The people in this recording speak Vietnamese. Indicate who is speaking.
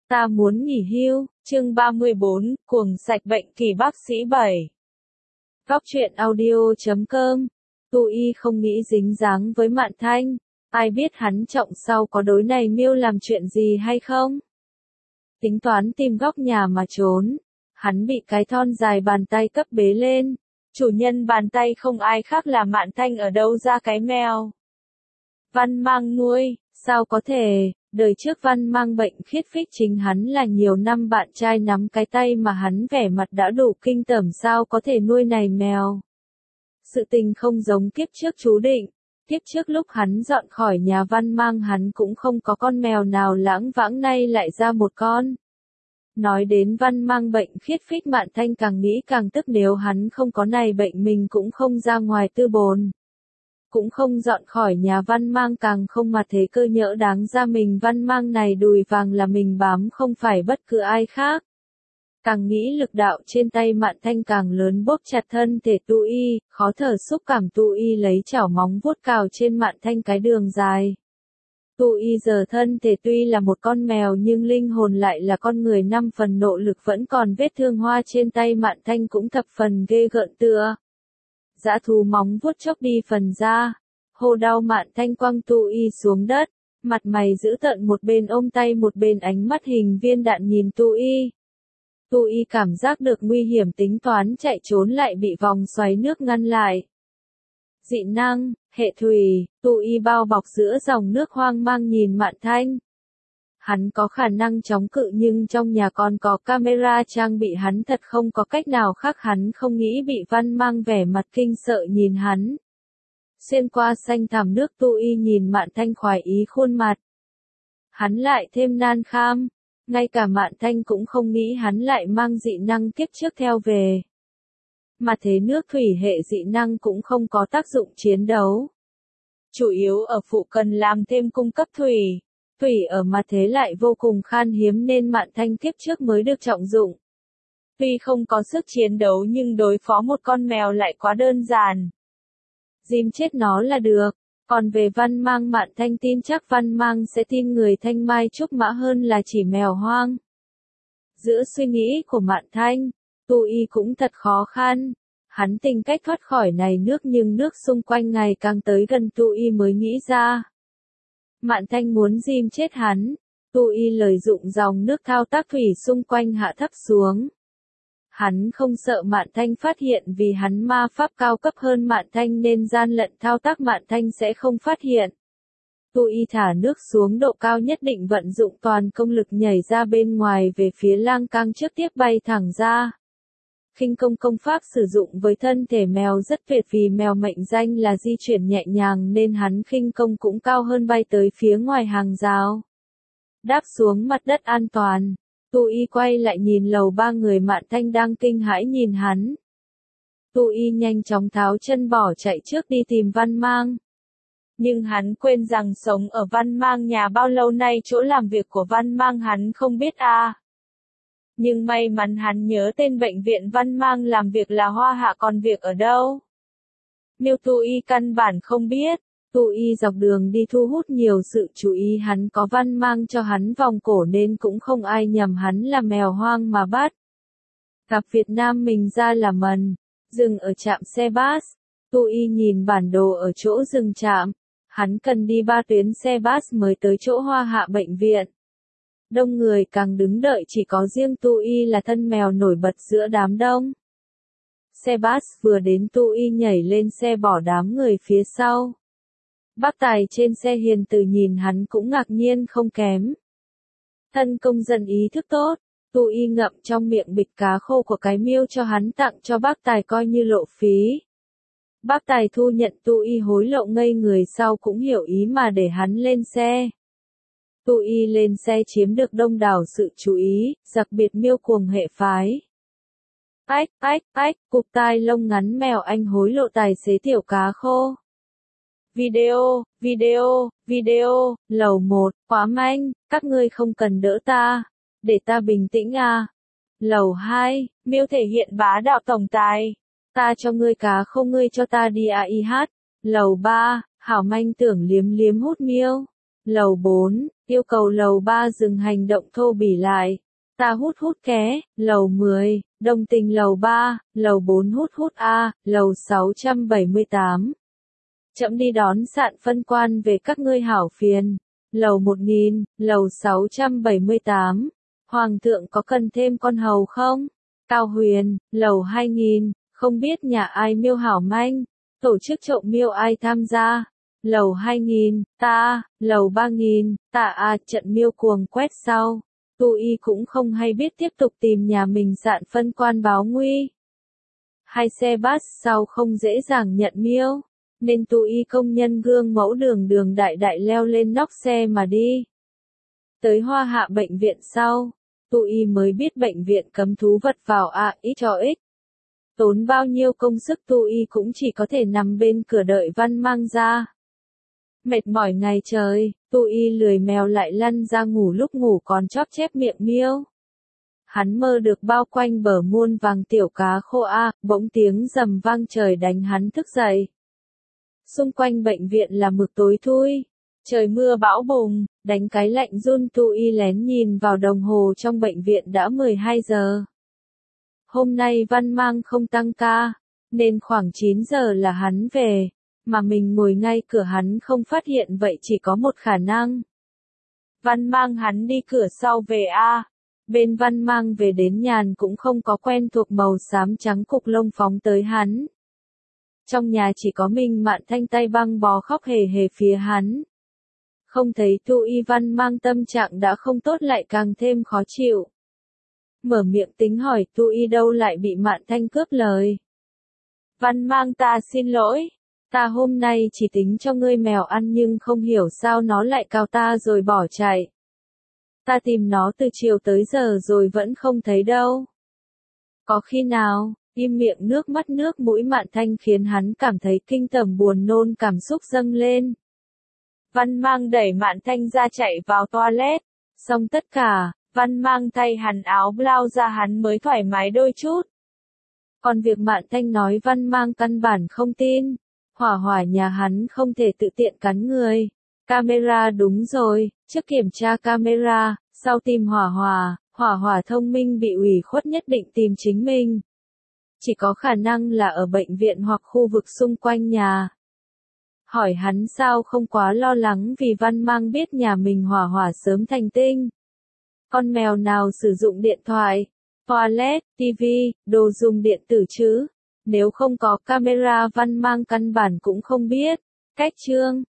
Speaker 1: Ta muốn nghỉ hưu, chương 34, cuồng sạch bệnh kỳ bác sĩ 7. Góc truyện audio.com. Tu Y không nghĩ dính dáng với Mạn Thanh, ai biết hắn trọng sau có đối này miêu làm chuyện gì hay không? Tính toán tìm góc nhà mà trốn, hắn bị cái thon dài bàn tay cấp bế lên, chủ nhân bàn tay không ai khác là Mạn Thanh, ở đâu ra cái mèo Văn Mang nuôi, sao có thể? Đời trước Văn Mang bệnh khiết phích chính hắn là nhiều năm bạn trai nắm cái tay mà hắn vẻ mặt đã đủ kinh tởm, sao có thể nuôi này mèo. Sự tình không giống kiếp trước chú định, kiếp trước lúc hắn dọn khỏi nhà Văn Mang hắn cũng không có con mèo nào lãng vãng, nay lại ra một con. Nói đến Văn Mang bệnh khiết phích, Mạn Thanh càng nghĩ càng tức, nếu hắn không có này bệnh mình cũng không ra ngoài tư bồn. Cũng không dọn khỏi nhà Văn Mang, càng không mà thế cơ nhỡ đáng ra mình Văn Mang này đùi vàng là mình bám, không phải bất cứ ai khác. Càng nghĩ lực đạo trên tay Mạn Thanh càng lớn, bóp chặt thân thể Tu Y, khó thở xúc cảm. Tu Y lấy chảo móng vuốt cào trên Mạn Thanh cái đường dài. Tu Y giờ thân thể tuy là một con mèo nhưng linh hồn lại là con người, 5 phần nộ lực, vẫn còn vết thương hoa trên tay Mạn Thanh cũng thập phần ghê gợn tựa dã thú móng vuốt chốc đi phần da. Hô đau, Mạn Thanh quăng Tu Y xuống đất, mặt mày dữ tợn, một bên ôm tay một bên ánh mắt hình viên đạn nhìn Tu Y. Tu Y cảm giác được nguy hiểm, tính toán chạy trốn lại bị vòng xoáy nước ngăn lại. Dị năng, hệ thủy. Tu Y bao bọc giữa dòng nước hoang mang nhìn Mạn Thanh. Hắn có khả năng chống cự nhưng trong nhà còn có camera trang bị, hắn thật không có cách nào khác, hắn không nghĩ bị Văn Mang vẻ mặt kinh sợ nhìn hắn. Xuyên qua xanh thẳm nước, Tu Y nhìn Mạn Thanh khoái ý khuôn mặt. Hắn lại thêm nan kham, ngay cả Mạn Thanh cũng không nghĩ hắn lại mang dị năng kiếp trước theo về. Mà thế nước thủy hệ dị năng cũng không có tác dụng chiến đấu. Chủ yếu ở phụ cần làm thêm cung cấp thủy. Thủy ở mặt thế lại vô cùng khan hiếm nên Mạn Thanh kiếp trước mới được trọng dụng. Tuy không có sức chiến đấu nhưng đối phó một con mèo lại quá đơn giản. Dìm chết nó là được. Còn về Văn Mang, Mạn Thanh tin chắc Văn Mang sẽ tin người Thanh Mai Trúc Mã hơn là chỉ mèo hoang. Giữa suy nghĩ của Mạn Thanh, Tu Y cũng thật khó khăn. Hắn tìm cách thoát khỏi này nước nhưng nước xung quanh ngày càng tới gần, Tu Y mới nghĩ ra. Mạn Thanh muốn dìm chết hắn. Tu Y lợi dụng dòng nước thao tác thủy xung quanh hạ thấp xuống. Hắn không sợ Mạn Thanh phát hiện vì hắn ma pháp cao cấp hơn Mạn Thanh nên gian lận thao tác Mạn Thanh sẽ không phát hiện. Tu Y thả nước xuống độ cao nhất định, vận dụng toàn công lực nhảy ra bên ngoài về phía lang cang trước, tiếp bay thẳng ra. Khinh công công pháp sử dụng với thân thể mèo rất tuyệt, vì mèo mệnh danh là di chuyển nhẹ nhàng nên hắn khinh công cũng cao hơn, bay tới phía ngoài hàng rào. Đáp xuống mặt đất an toàn. Tu Y quay lại nhìn lầu 3, người Mạn Thanh đang kinh hãi nhìn hắn. Tu Y nhanh chóng tháo chân bỏ chạy trước đi tìm Văn Mang. Nhưng hắn quên rằng sống ở Văn Mang nhà bao lâu nay, chỗ làm việc của Văn Mang hắn không biết à. Nhưng may mắn hắn nhớ tên bệnh viện Văn Mang làm việc là Hoa Hạ, còn việc ở đâu Miêu Tu Y căn bản không biết. Tu Y dọc đường đi thu hút nhiều sự chú ý, hắn có Văn Mang cho hắn vòng cổ nên cũng không ai nhầm hắn là mèo hoang mà bắt. Gặp Việt Nam mình ra là mần, dừng ở trạm xe bus. Tu Y nhìn bản đồ ở chỗ dừng trạm, hắn cần đi 3 tuyến xe bus mới tới chỗ Hoa Hạ bệnh viện. Đông người càng đứng đợi, chỉ có riêng Tu Y là thân mèo nổi bật giữa đám đông. Xe bus vừa đến, Tu Y nhảy lên xe bỏ đám người phía sau. Bác tài trên xe hiền từ nhìn hắn cũng ngạc nhiên không kém. Thân công dân ý thức tốt. Tu Y ngậm trong miệng bịch cá khô của cái miêu cho hắn tặng cho bác tài coi như lộ phí. Bác tài thu nhận Tu Y hối lộ ngây người, sau cũng hiểu ý mà để hắn lên xe. Tu Y lên xe chiếm được đông đảo sự chú ý, đặc biệt miêu cuồng hệ phái. Cụp tai lông ngắn mèo anh hối lộ tài xế tiểu cá khô. Video, lầu 1, quá manh, các ngươi không cần đỡ ta, để ta bình tĩnh à. Lầu 2, miêu thể hiện bá đạo tổng tài, ta cho ngươi cá khô, ngươi cho ta đi AIH. Lầu 3, hảo manh tưởng liếm liếm hút miêu. Lầu 4, Yêu cầu lầu 3 dừng hành động thô bỉ lại. Ta hút hút ké, lầu 10, đồng tình lầu 3, lầu 4 hút hút A, lầu 678. Chậm đi đón sạn phân quan về các ngươi hảo phiền. Lầu 1000, lầu 678. Hoàng thượng có cần thêm con hầu không? Cao Huyền, lầu 2000, không biết nhà ai miêu hảo manh, tổ chức trộm miêu ai tham gia. Lầu 2000, ta, lầu 3000, ta trận miêu cuồng quét sau. Tu Y cũng không hay biết tiếp tục tìm nhà mình sạn phân quan báo nguy. Hai xe bus sau không dễ dàng nhận miêu, nên Tu Y công nhân gương mẫu đường đại đại leo lên nóc xe mà đi. Tới Hoa Hạ bệnh viện sau, Tu Y mới biết bệnh viện cấm thú vật vào ít cho ích. Tốn bao nhiêu công sức Tu Y cũng chỉ có thể nằm bên cửa đợi Văn Mang ra. Mệt mỏi ngày trời, Tu Y lười mèo lại lăn ra ngủ, lúc ngủ còn chóp chép miệng miêu. Hắn mơ được bao quanh bờ muôn vàng tiểu cá khô bỗng tiếng rầm vang trời đánh hắn thức dậy. Xung quanh bệnh viện là mực tối thui, trời mưa bão bùng, đánh cái lạnh run. Tu Y lén nhìn vào đồng hồ trong bệnh viện đã 12 giờ. Hôm nay Văn Mang không tăng ca, nên khoảng 9 giờ là hắn về, mà mình ngồi ngay cửa hắn không phát hiện, vậy chỉ có một khả năng. Văn Mang hắn đi cửa sau về Bên Văn Mang về đến nhàn cũng không có quen thuộc màu xám trắng cục lông phóng tới hắn. Trong nhà chỉ có mình Mạn Thanh tay băng bó khóc hề hề phía hắn. Không thấy Tu Y, Văn Mang tâm trạng đã không tốt lại càng thêm khó chịu. Mở miệng tính hỏi Tu Y đâu lại bị Mạn Thanh cướp lời. Văn Mang, ta xin lỗi, ta hôm nay chỉ tính cho ngươi mèo ăn nhưng không hiểu sao nó lại cào ta rồi bỏ chạy. Ta tìm nó từ chiều tới giờ rồi vẫn không thấy đâu. Có khi nào? Im miệng, nước mắt nước mũi Mạn Thanh khiến hắn cảm thấy kinh tởm, buồn nôn, cảm xúc dâng lên. Văn Mang đẩy Mạn Thanh ra chạy vào toilet. Xong tất cả, Văn Mang thay hẳn áo blau ra hắn mới thoải mái đôi chút. Còn việc Mạn Thanh nói Văn Mang căn bản không tin. Hỏa hỏa nhà hắn không thể tự tiện cắn người. Camera đúng rồi, trước kiểm tra camera, sau tìm hỏa hỏa thông minh bị ủy khuất nhất định tìm chính mình. Chỉ có khả năng là ở bệnh viện hoặc khu vực xung quanh nhà. Hỏi hắn sao không quá lo lắng vì Văn Mang biết nhà mình hỏa hỏa sớm thành tinh. Con mèo nào sử dụng điện thoại, toilet, TV, đồ dùng điện tử chứ? Nếu không có camera Văn Mang căn bản cũng không biết. Cách chương